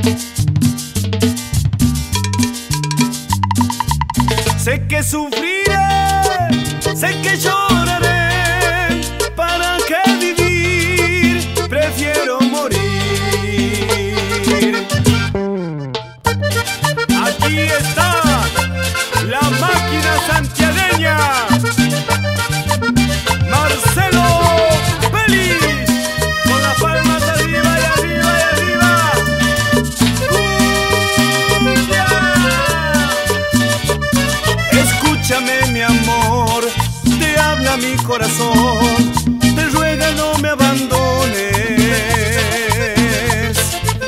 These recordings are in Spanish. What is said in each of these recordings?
Sé que sufriré, sé que lloraré. ¿Para qué vivir? Prefiero morir. Aquí está la máquina santiagueña, Marcelo Feliz, con las palmas arriba y arriba y arriba. ¡Cumbia! Escúchame, mi amor, te habla mi corazón, te ruega no me abandones.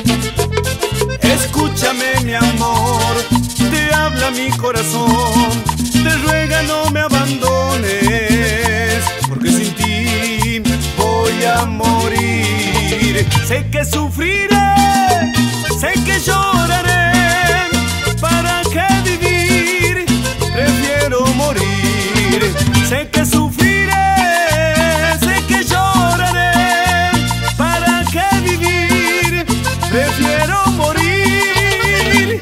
Escúchame, mi amor, te habla mi corazón, te ruega no me abandones, porque sin ti voy a morir. Sé que sufriré, sé que lloraré. ¿Para qué vivir? Prefiero morir. Sé que sufriré, sé que lloraré. ¿Para qué vivir? Prefiero morir.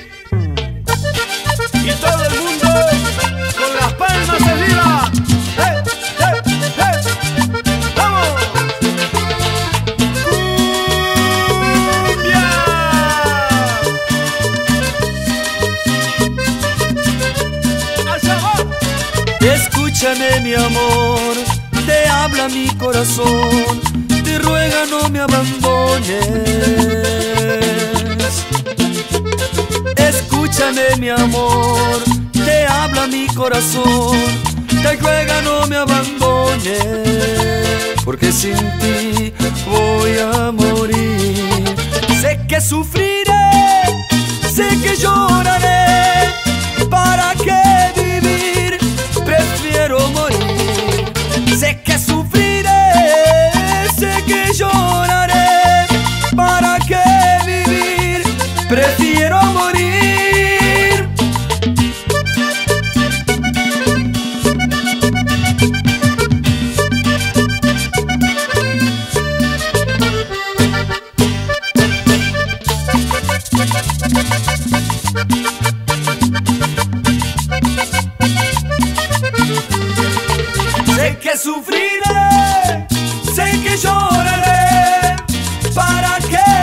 Y todo el mundo con las palmas arriba. ¡Hey, hey, hey! ¡Vamos! ¡Cumbia! ¡Allá va! Escúchame, mi amor, te habla mi corazón, te ruega no me abandones. Escúchame, mi amor, te habla mi corazón, te ruega no me abandones, porque sin ti voy a morir. Sé que sufriré, sé que lloraré. ¿Para qué vivir? Prefiero morir. Sé que sufriré, sé que lloraré. ¿Para qué vivir? Prefiero morir. Sé que sufriré, sé que lloraré. ¿Para qué